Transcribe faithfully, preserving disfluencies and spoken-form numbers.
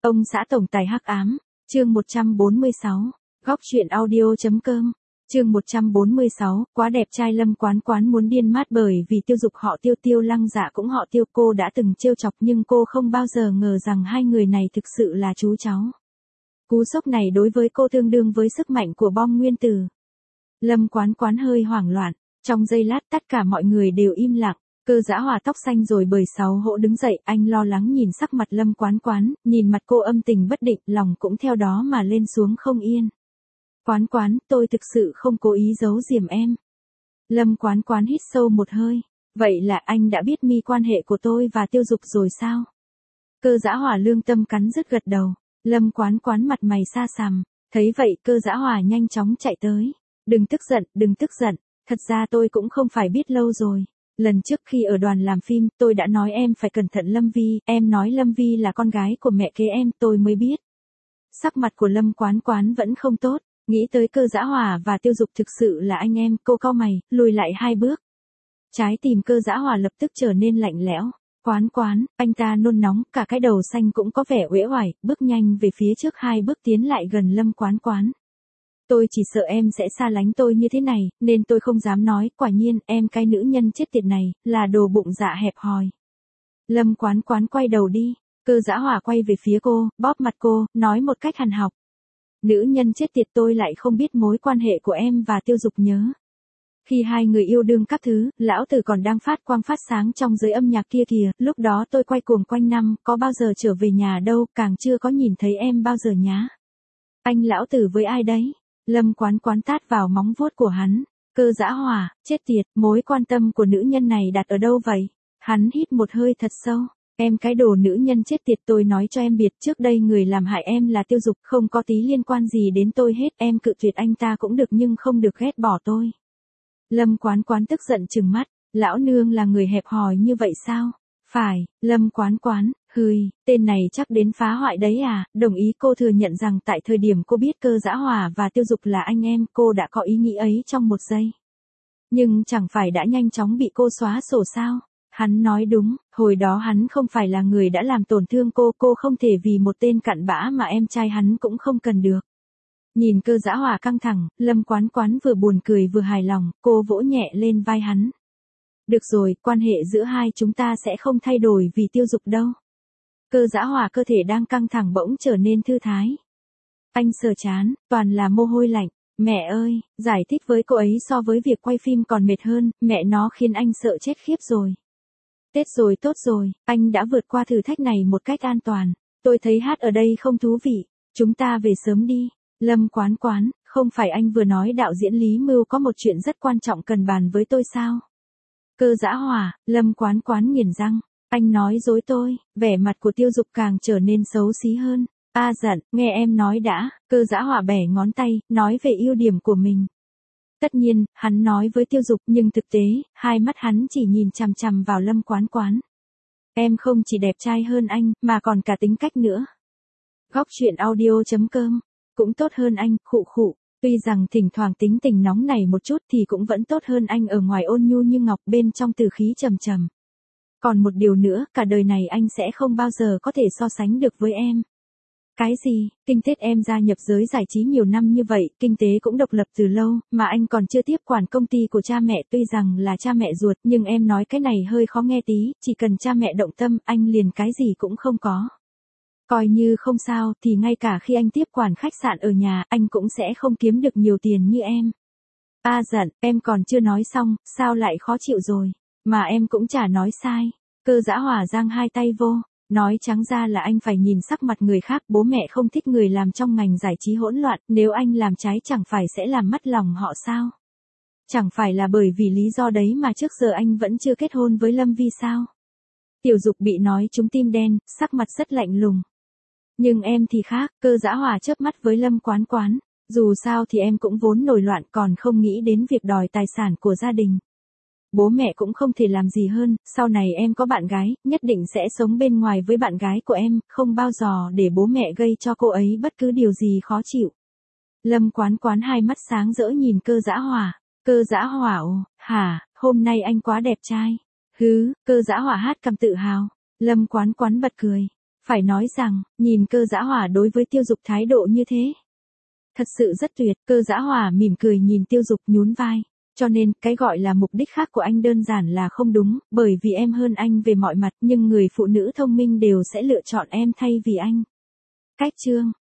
Ông xã tổng tài hắc ám, chương một trăm bốn mươi sáu, góc truyện audio.com, chương một trăm bốn mươi sáu, quá đẹp trai Lâm Quán Quán muốn điên mát bởi vì Tiêu Dục họ Tiêu Tiêu Lăng Dạ cũng họ Tiêu, cô đã từng trêu chọc nhưng cô không bao giờ ngờ rằng hai người này thực sự là chú cháu. Cú sốc này đối với cô tương đương với sức mạnh của bom nguyên tử. Lâm Quán Quán hơi hoảng loạn, trong giây lát tất cả mọi người đều im lặng. Cơ Dã Hòa tóc xanh rồi bời sáu hỗ đứng dậy, anh lo lắng nhìn sắc mặt Lâm Quán Quán, nhìn mặt cô âm tình bất định, lòng cũng theo đó mà lên xuống không yên. Quán Quán, tôi thực sự không cố ý giấu giềm em. Lâm Quán Quán hít sâu một hơi, vậy là anh đã biết mi quan hệ của tôi và Tiêu Dục rồi sao? Cơ Dã Hòa lương tâm cắn rứt gật đầu. Lâm Quán Quán mặt mày xa sầm, thấy vậy Cơ Dã Hòa nhanh chóng chạy tới. Đừng tức giận, đừng tức giận, thật ra tôi cũng không phải biết lâu rồi. Lần trước khi ở đoàn làm phim, tôi đã nói em phải cẩn thận Lâm Vi, em nói Lâm Vi là con gái của mẹ kế em, tôi mới biết. Sắc mặt của Lâm Quán Quán vẫn không tốt, nghĩ tới Cơ Dã Hòa và Tiêu Dục thực sự là anh em, cô cau mày, lùi lại hai bước. Trái tim Cơ Dã Hòa lập tức trở nên lạnh lẽo. Quán Quán, anh ta nôn nóng, cả cái đầu xanh cũng có vẻ uể oải, bước nhanh về phía trước hai bước tiến lại gần Lâm Quán Quán. Tôi chỉ sợ em sẽ xa lánh tôi như thế này, nên tôi không dám nói, quả nhiên, em cái nữ nhân chết tiệt này, là đồ bụng dạ hẹp hòi. Lâm Quán Quán quay đầu đi, Cơ Dã Hòa quay về phía cô, bóp mặt cô, nói một cách hằn học. Nữ nhân chết tiệt, tôi lại không biết mối quan hệ của em và Tiêu Dục nhớ. Khi hai người yêu đương các thứ, lão tử còn đang phát quang phát sáng trong giới âm nhạc kia kìa, lúc đó tôi quay cuồng quanh năm, có bao giờ trở về nhà đâu, càng chưa có nhìn thấy em bao giờ nhá. Anh lão tử với ai đấy? Lâm Quán Quán tát vào móng vuốt của hắn. Cơ Dã Hòa, chết tiệt, mối quan tâm của nữ nhân này đặt ở đâu vậy? Hắn hít một hơi thật sâu. Em cái đồ nữ nhân chết tiệt, tôi nói cho em biệt, trước đây người làm hại em là Tiêu Dục, không có tí liên quan gì đến tôi hết, em cự tuyệt anh ta cũng được nhưng không được ghét bỏ tôi. Lâm Quán Quán tức giận trừng mắt, lão nương là người hẹp hòi như vậy sao? Phải, Lâm Quán Quán, hừi, tên này chắc đến phá hoại đấy à, đồng ý. Cô thừa nhận rằng tại thời điểm cô biết Cơ Dã Hòa và Tiêu Dục là anh em, cô đã có ý nghĩ ấy trong một giây. Nhưng chẳng phải đã nhanh chóng bị cô xóa sổ sao? Hắn nói đúng, hồi đó hắn không phải là người đã làm tổn thương cô, cô không thể vì một tên cặn bã mà em trai hắn cũng không cần được. Nhìn Cơ Dã Hòa căng thẳng, Lâm Quán Quán vừa buồn cười vừa hài lòng, cô vỗ nhẹ lên vai hắn. Được rồi, quan hệ giữa hai chúng ta sẽ không thay đổi vì Tiêu Dục đâu. Cơ Dã Hòa cơ thể đang căng thẳng bỗng trở nên thư thái. Anh sờ chán, toàn là mồ hôi lạnh. Mẹ ơi, giải thích với cô ấy so với việc quay phim còn mệt hơn, mẹ nó khiến anh sợ chết khiếp rồi. Tết rồi, tốt rồi, anh đã vượt qua thử thách này một cách an toàn. Tôi thấy hát ở đây không thú vị, chúng ta về sớm đi. Lâm Quán Quán, không phải anh vừa nói đạo diễn Lý Mưu có một chuyện rất quan trọng cần bàn với tôi sao? Cơ Dã Hòa, Lâm Quán Quán nghiến răng, anh nói dối tôi. Vẻ mặt của Tiêu Dục càng trở nên xấu xí hơn. A giận, nghe em nói đã. Cơ Dã Hòa bẻ ngón tay, nói về ưu điểm của mình. Tất nhiên, hắn nói với Tiêu Dục nhưng thực tế, hai mắt hắn chỉ nhìn chằm chằm vào Lâm Quán Quán. Em không chỉ đẹp trai hơn anh, mà còn cả tính cách nữa. Góc truyện audio.com, cũng tốt hơn anh, khụ khụ. Tuy rằng thỉnh thoảng tính tình nóng nảy một chút thì cũng vẫn tốt hơn anh ở ngoài ôn nhu như ngọc, bên trong từ khí trầm trầm. Còn một điều nữa, cả đời này anh sẽ không bao giờ có thể so sánh được với em. Cái gì? Kinh Tết em gia nhập giới giải trí nhiều năm như vậy, kinh tế cũng độc lập từ lâu, mà anh còn chưa tiếp quản công ty của cha mẹ, tuy rằng là cha mẹ ruột, nhưng em nói cái này hơi khó nghe tí, chỉ cần cha mẹ động tâm, anh liền cái gì cũng không có. Coi như không sao, thì ngay cả khi anh tiếp quản khách sạn ở nhà, anh cũng sẽ không kiếm được nhiều tiền như em. A giận, em còn chưa nói xong, sao lại khó chịu rồi? Mà em cũng chả nói sai. Cơ Dã Hòa giang hai tay vô, nói trắng ra là anh phải nhìn sắc mặt người khác, bố mẹ không thích người làm trong ngành giải trí hỗn loạn, nếu anh làm trái chẳng phải sẽ làm mất lòng họ sao? Chẳng phải là bởi vì lý do đấy mà trước giờ anh vẫn chưa kết hôn với Lâm Vi sao? Tiểu Dục bị nói trúng tim đen, sắc mặt rất lạnh lùng. Nhưng em thì khác. Cơ Dã Hòa chớp mắt với Lâm Quán Quán. Dù sao thì em cũng vốn nổi loạn, còn không nghĩ đến việc đòi tài sản của gia đình. Bố mẹ cũng không thể làm gì hơn, sau này em có bạn gái, nhất định sẽ sống bên ngoài với bạn gái của em, không bao giờ để bố mẹ gây cho cô ấy bất cứ điều gì khó chịu. Lâm Quán Quán hai mắt sáng rỡ nhìn Cơ Dã Hòa. Cơ Dã Hòa ồ, hả, hôm nay anh quá đẹp trai. Hứ, Cơ Dã Hòa hát cằm tự hào. Lâm Quán Quán bật cười. Phải nói rằng, nhìn Cơ Dã Hòa đối với Tiêu Dục thái độ như thế. Thật sự rất tuyệt, Cơ Dã Hòa mỉm cười nhìn Tiêu Dục nhún vai. Cho nên, cái gọi là mục đích khác của anh đơn giản là không đúng, bởi vì em hơn anh về mọi mặt, nhưng người phụ nữ thông minh đều sẽ lựa chọn em thay vì anh. Cách chương